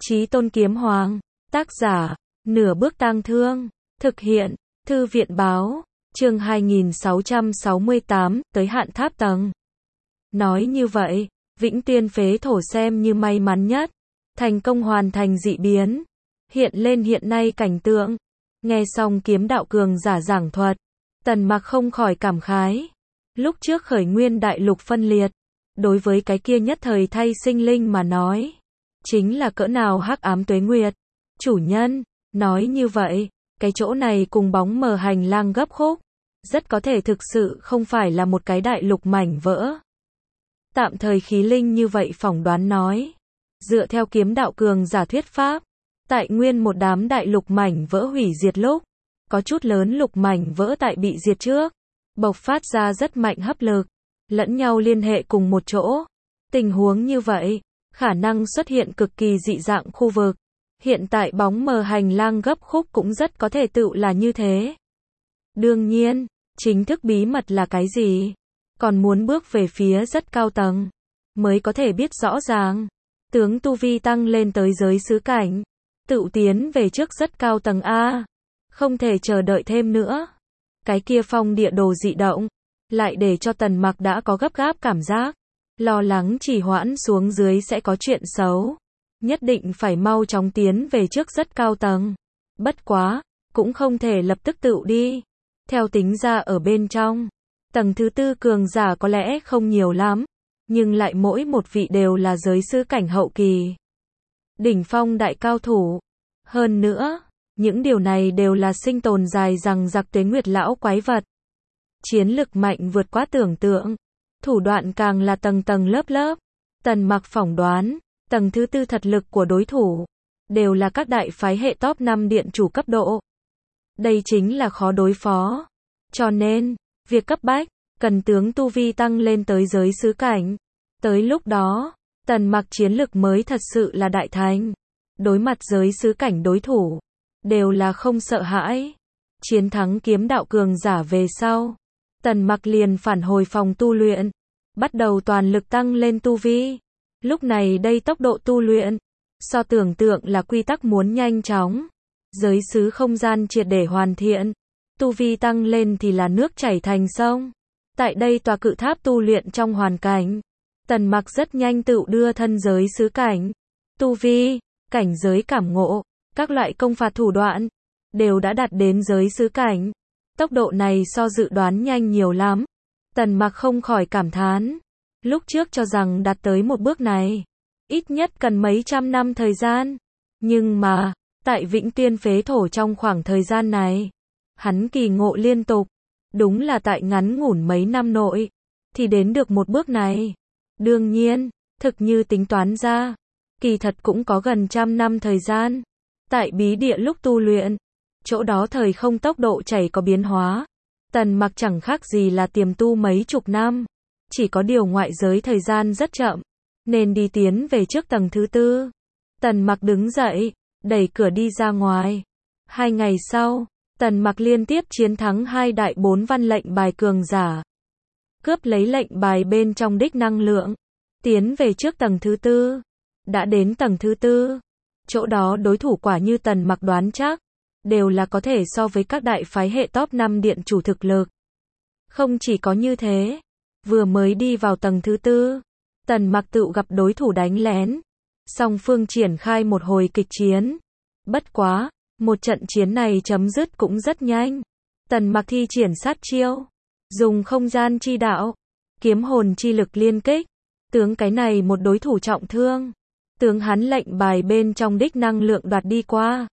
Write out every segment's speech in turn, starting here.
Chí Tôn Kiếm Hoàng, tác giả, Nửa Bước Tang Thương, thực hiện, Thư viện Báo, chương 2668, tới hạn tháp tầng. Nói như vậy, Vĩnh Tuyên phế thổ xem như may mắn nhất, thành công hoàn thành dị biến, hiện lên hiện nay cảnh tượng. Nghe xong kiếm đạo cường giả giảng thuật, Tần Mặc không khỏi cảm khái. Lúc trước khởi nguyên đại lục phân liệt, đối với cái kia nhất thời thay sinh linh mà nói, chính là cỡ nào hắc ám tuế nguyệt. Chủ nhân, nói như vậy, cái chỗ này cùng bóng mờ hành lang gấp khúc, rất có thể thực sự không phải là một cái đại lục mảnh vỡ. Tạm thời khí linh như vậy phỏng đoán nói, dựa theo kiếm đạo cường giả thuyết pháp, tại nguyên một đám đại lục mảnh vỡ hủy diệt lúc, có chút lớn lục mảnh vỡ tại bị diệt trước, bộc phát ra rất mạnh hấp lực, lẫn nhau liên hệ cùng một chỗ. Tình huống như vậy, khả năng xuất hiện cực kỳ dị dạng khu vực. Hiện tại bóng mờ hành lang gấp khúc cũng rất có thể tựu là như thế. Đương nhiên, chính thức bí mật là cái gì? Còn muốn bước về phía rất cao tầng, mới có thể biết rõ ràng. Tướng tu vi tăng lên tới giới xứ cảnh, tựu tiến về trước rất cao tầng A. Không thể chờ đợi thêm nữa. Cái kia phong địa đồ dị động, lại để cho Tần Mặc đã có gấp gáp cảm giác. Lo lắng trì hoãn xuống dưới sẽ có chuyện xấu. Nhất định phải mau chóng tiến về trước rất cao tầng. Bất quá, cũng không thể lập tức tựu đi. Theo tính ra ở bên trong, tầng thứ tư cường giả có lẽ không nhiều lắm, nhưng lại mỗi một vị đều là giới sư cảnh hậu kỳ. Đỉnh phong đại cao thủ. Hơn nữa, những điều này đều là sinh tồn dài rằng giặc tuế nguyệt lão quái vật. Chiến lực mạnh vượt quá tưởng tượng, thủ đoạn càng là tầng tầng lớp lớp. Tần Mặc phỏng đoán, tầng thứ tư thật lực của đối thủ, đều là các đại phái hệ top 5 điện chủ cấp độ. Đây chính là khó đối phó. Cho nên, việc cấp bách, cần tướng tu vi tăng lên tới giới xứ cảnh. Tới lúc đó, Tần Mặc chiến lực mới thật sự là đại thành. Đối mặt giới xứ cảnh đối thủ, đều là không sợ hãi. Chiến thắng kiếm đạo cường giả về sau, Tần Mặc liền phản hồi phòng tu luyện, bắt đầu toàn lực tăng lên tu vi. Lúc này đây tốc độ tu luyện, so tưởng tượng là quy tắc muốn nhanh chóng. Giới xứ không gian triệt để hoàn thiện, tu vi tăng lên thì là nước chảy thành sông. Tại đây tòa cự tháp tu luyện trong hoàn cảnh, Tần Mặc rất nhanh tự đưa thân giới xứ cảnh. Tu vi, cảnh giới cảm ngộ, các loại công phạt thủ đoạn, đều đã đạt đến giới xứ cảnh. Tốc độ này so dự đoán nhanh nhiều lắm. Tần Mặc không khỏi cảm thán. Lúc trước cho rằng đạt tới một bước này, ít nhất cần mấy trăm năm thời gian. Nhưng mà, tại Vĩnh Tuyên phế thổ trong khoảng thời gian này, hắn kỳ ngộ liên tục. Đúng là tại ngắn ngủn mấy năm nội, thì đến được một bước này. Đương nhiên, thực như tính toán ra, kỳ thật cũng có gần trăm năm thời gian. Tại bí địa lúc tu luyện, chỗ đó thời không tốc độ chảy có biến hóa. Tần Mặc chẳng khác gì là tiềm tu mấy chục năm. Chỉ có điều ngoại giới thời gian rất chậm, nên đi tiến về trước tầng thứ tư. Tần Mặc đứng dậy, đẩy cửa đi ra ngoài. 2 ngày sau, Tần Mặc liên tiếp chiến thắng 2 đại 4 văn lệnh bài cường giả. Cướp lấy lệnh bài bên trong đích năng lượng, tiến về trước tầng thứ tư. Đã đến tầng thứ tư, chỗ đó đối thủ quả như Tần Mặc đoán chắc, đều là có thể so với các đại phái hệ top 5 điện chủ thực lực. Không chỉ có như thế, vừa mới đi vào tầng thứ tư, Tần Mặc tự gặp đối thủ đánh lén. Song phương triển khai một hồi kịch chiến. Bất quá, một trận chiến này chấm dứt cũng rất nhanh. Tần Mặc thi triển sát chiêu, dùng không gian chi đạo, kiếm hồn chi lực liên kích, tướng cái này một đối thủ trọng thương. Tướng hắn lệnh bài bên trong đích năng lượng đoạt đi qua.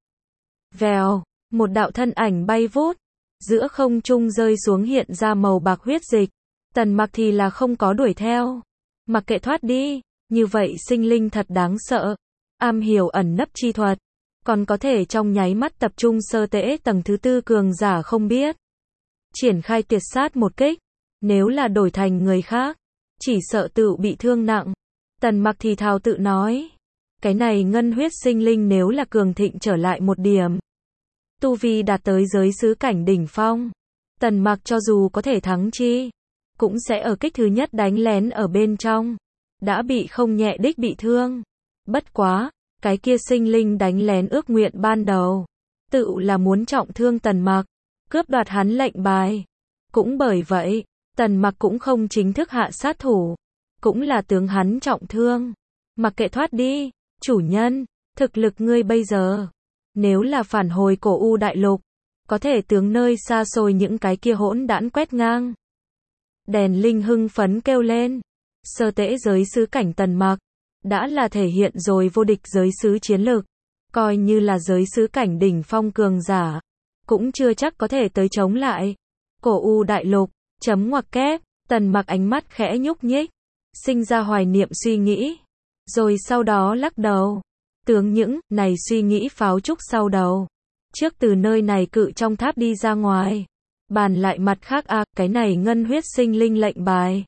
Vèo, một đạo thân ảnh bay vút, giữa không trung rơi xuống hiện ra màu bạc huyết dịch. Tần Mặc thì là không có đuổi theo, mặc kệ thoát đi. Như vậy sinh linh thật đáng sợ, am hiểu ẩn nấp chi thuật, còn có thể trong nháy mắt tập trung sơ tễ tầng thứ tư cường giả không biết. Triển khai tuyệt sát một kích, nếu là đổi thành người khác, chỉ sợ tự bị thương nặng. Tần Mặc thì thào tự nói, cái này ngân huyết sinh linh nếu là cường thịnh trở lại một điểm, tu vi đạt tới giới xứ cảnh đỉnh phong, Tần Mặc cho dù có thể thắng chi, cũng sẽ ở kích thứ nhất đánh lén ở bên trong, đã bị không nhẹ đích bị thương. Bất quá, Cái kia sinh linh đánh lén ước nguyện ban đầu, tự là muốn trọng thương Tần Mặc, cướp đoạt hắn lệnh bài. Cũng bởi vậy, Tần Mặc cũng không chính thức hạ sát thủ, cũng là tướng hắn trọng thương. Mặc kệ thoát đi, chủ nhân, thực lực ngươi bây giờ, nếu là phản hồi Cổ U đại lục, có thể tướng nơi xa xôi những cái kia hỗn đản quét ngang. Đèn Linh hưng phấn kêu lên, sơ tễ giới sứ cảnh Tần Mặc, đã là thể hiện rồi vô địch giới sứ chiến lực, coi như là giới sứ cảnh đỉnh phong cường giả, cũng chưa chắc có thể tới chống lại. Cổ U đại lục, chấm ngoặc kép, Tần Mặc ánh mắt khẽ nhúc nhích, sinh ra hoài niệm suy nghĩ, rồi sau đó lắc đầu, tướng những này suy nghĩ pháo trúc sau đầu. Trước từ nơi này cự trong tháp đi ra ngoài, bàn lại mặt khác cái này ngân huyết sinh linh lệnh bài,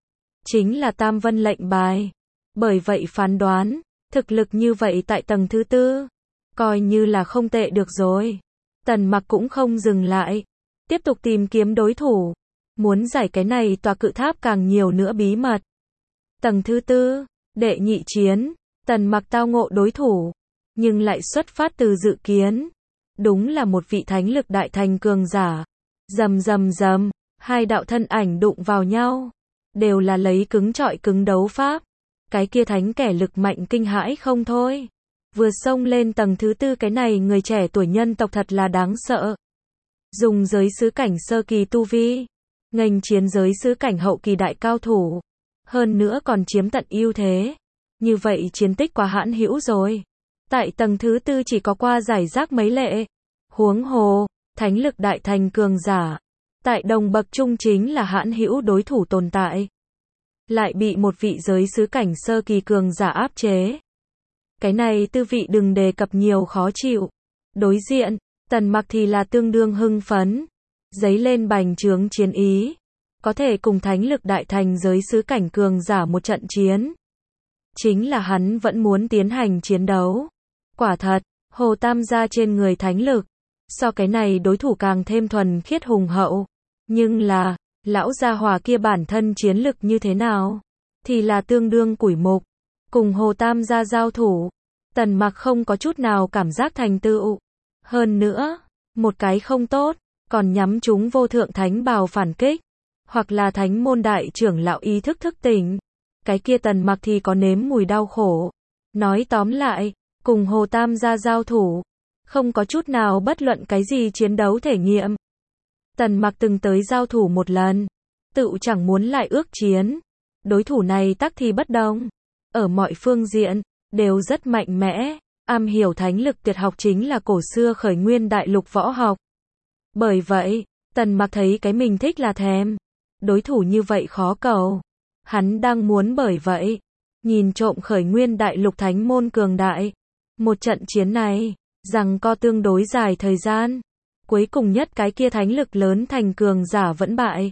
chính là Tam Vân lệnh bài. Bởi vậy phán đoán, thực lực như vậy tại tầng thứ tư, coi như là không tệ được rồi. Tần Mặc cũng không dừng lại, tiếp tục tìm kiếm đối thủ, muốn giải cái này tòa cự tháp càng nhiều nữa bí mật. Tầng thứ tư, đệ nhị chiến, Tần Mặc tao ngộ đối thủ, nhưng lại xuất phát từ dự kiến. Đúng là một vị thánh lực đại thành cường giả. Rầm rầm rầm, hai đạo thân ảnh đụng vào nhau, đều là lấy cứng trọi cứng đấu pháp. Cái kia thánh kẻ lực mạnh kinh hãi không thôi. Vừa xông lên tầng thứ tư, cái này người trẻ tuổi nhân tộc thật là đáng sợ. Dùng giới sứ cảnh sơ kỳ tu vi, nghênh chiến giới sứ cảnh hậu kỳ đại cao thủ, hơn nữa còn chiếm tận ưu thế. Như vậy chiến tích quá hãn hữu rồi. Tại tầng thứ tư chỉ có qua giải rác mấy lệ. Huống hồ, thánh lực đại thành cường giả, tại đồng bậc trung chính là hãn hữu đối thủ tồn tại. Lại bị một vị giới sứ cảnh sơ kỳ cường giả áp chế. Cái này tư vị đừng đề cập nhiều khó chịu. Đối diện, Tần Mặc thì là tương đương hưng phấn, dấy lên bành trướng chiến ý. Có thể cùng thánh lực đại thành giới sứ cảnh cường giả một trận chiến. Chính là hắn vẫn muốn tiến hành chiến đấu. Quả thật, Hồ Tam gia trên người thánh lực, so cái này đối thủ càng thêm thuần khiết hùng hậu. Nhưng là, lão gia hỏa kia bản thân chiến lực như thế nào? Thì là tương đương củi mục. Cùng Hồ Tam gia giao thủ, Tần Mặc không có chút nào cảm giác thành tựu. Hơn nữa, một cái không tốt, còn nhắm chúng vô thượng thánh bào phản kích. Hoặc là thánh môn đại trưởng lão ý thức thức tỉnh. Cái kia Tần Mặc thì có nếm mùi đau khổ. Nói tóm lại, cùng Hồ Tam gia giao thủ, không có chút nào bất luận cái gì chiến đấu thể nghiệm. Tần Mặc từng tới giao thủ một lần, tự chẳng muốn lại ước chiến. Đối thủ này tắc thì bất đồng. Ở mọi phương diện, đều rất mạnh mẽ, am hiểu thánh lực tuyệt học chính là cổ xưa khởi nguyên đại lục võ học. Bởi vậy, Tần Mặc thấy cái mình thích là thèm. Đối thủ như vậy khó cầu. Hắn đang muốn bởi vậy, nhìn trộm khởi nguyên đại lục thánh môn cường đại. Một trận chiến này, rằng co tương đối dài thời gian. Cuối cùng nhất cái kia thánh lực lớn thành cường giả vẫn bại.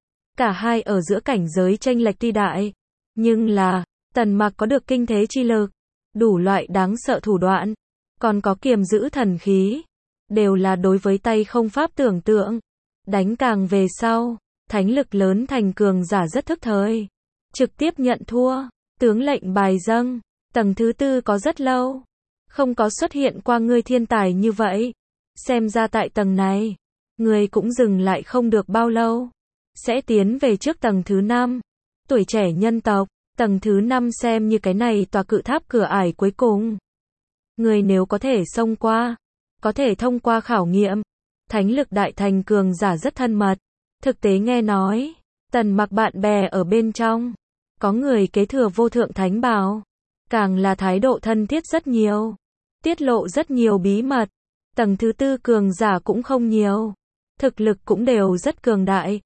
Cả hai ở giữa cảnh giới chênh lệch tuy đại. Nhưng là, Tần Mặc có được kinh thế chi lực, đủ loại đáng sợ thủ đoạn, còn có kiềm giữ thần khí. Đều là đối với tay không pháp tưởng tượng. Đánh càng về sau, thánh lực lớn thành cường giả rất thức thời. Trực tiếp nhận thua, tướng lệnh bài dâng. Tầng thứ tư có rất lâu, không có xuất hiện qua ngươi thiên tài như vậy. Xem ra tại tầng này, ngươi cũng dừng lại không được bao lâu. Sẽ tiến về trước tầng thứ 5. Tuổi trẻ nhân tộc, tầng thứ 5 xem như cái này tòa cự tháp cửa ải cuối cùng. Ngươi nếu có thể xông qua, có thể thông qua khảo nghiệm. Thánh lực đại thành cường giả rất thân mật. Thực tế nghe nói, Tần Mặc bạn bè ở bên trong, có người kế thừa vô thượng thánh bào, càng là thái độ thân thiết rất nhiều, tiết lộ rất nhiều bí mật. Tầng thứ tư cường giả cũng không nhiều, thực lực cũng đều rất cường đại,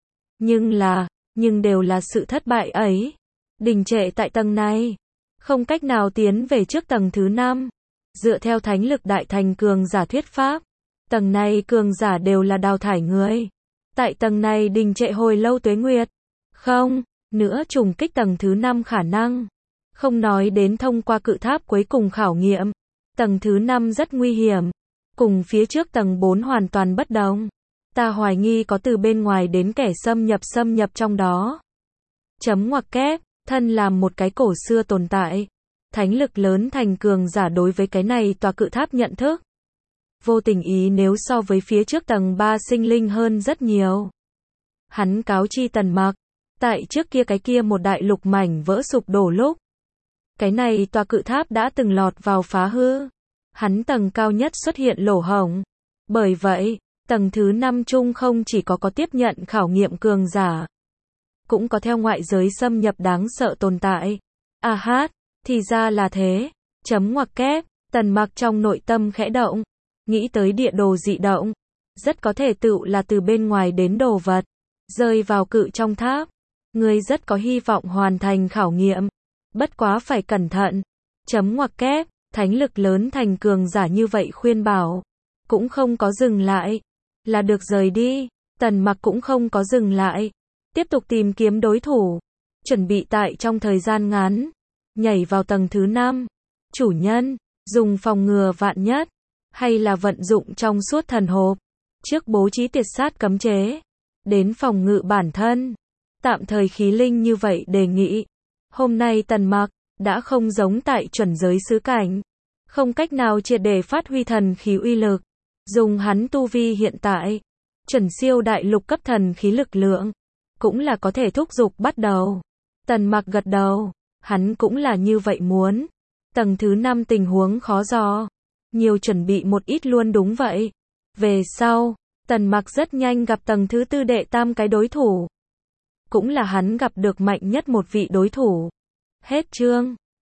nhưng đều là sự thất bại ấy, đình trệ tại tầng này, không cách nào tiến về trước tầng thứ 5. Dựa theo thánh lực đại thành cường giả thuyết pháp, tầng này cường giả đều là đào thải người. Tại tầng này đình trệ hồi lâu tuế nguyệt, không nữa trùng kích tầng thứ 5 khả năng. Không nói đến thông qua cự tháp cuối cùng khảo nghiệm, tầng thứ 5 rất nguy hiểm, cùng phía trước tầng 4 hoàn toàn bất đồng. Ta hoài nghi có từ bên ngoài đến kẻ xâm nhập trong đó. Chấm ngoặc kép, thân làm một cái cổ xưa tồn tại, thánh lực lớn thành cường giả đối với cái này tòa cự tháp nhận thức. Vô tình ý nếu so với phía trước tầng 3 sinh linh hơn rất nhiều. Hắn cáo chi Tần Mặc, tại trước kia cái kia một đại lục mảnh vỡ sụp đổ lúc. Cái này tòa cự tháp đã từng lọt vào phá hư. Hắn tầng cao nhất xuất hiện lỗ hổng. Bởi vậy, tầng thứ 5 chung không chỉ có tiếp nhận khảo nghiệm cường giả. Cũng có theo ngoại giới xâm nhập đáng sợ tồn tại. À hát, thì ra là thế. Chấm ngoặc kép, Tần Mặc trong nội tâm khẽ động. Nghĩ tới địa đồ dị động. Rất có thể tựu là từ bên ngoài đến đồ vật. Rơi vào cự trong tháp. Người rất có hy vọng hoàn thành khảo nghiệm. Bất quá phải cẩn thận. Chấm ngoặc kép, thánh lực lớn thành cường giả như vậy khuyên bảo. Cũng không có dừng lại. Là được rời đi. Tần Mặc cũng không có dừng lại. Tiếp tục tìm kiếm đối thủ. Chuẩn bị tại trong thời gian ngắn. Nhảy vào tầng thứ 5. Chủ nhân, dùng phòng ngừa vạn nhất. Hay là vận dụng trong suốt thần hộp. Trước bố trí tiệt sát cấm chế. Đến phòng ngự bản thân. Tạm thời khí linh như vậy đề nghị. Hôm nay Tần Mặc đã không giống tại chuẩn giới xứ cảnh. Không cách nào triệt để phát huy thần khí uy lực. Dùng hắn tu vi hiện tại. Chuẩn siêu đại lục cấp thần khí lực lượng. Cũng là có thể thúc giục bắt đầu. Tần Mặc gật đầu. Hắn cũng là như vậy muốn. Tầng thứ 5 tình huống khó dò. Nhiều chuẩn bị một ít luôn đúng vậy. Về sau, Tần Mặc rất nhanh gặp tầng thứ 4 đệ tam cái đối thủ. Cũng là hắn gặp được mạnh nhất một vị đối thủ. Hết chương.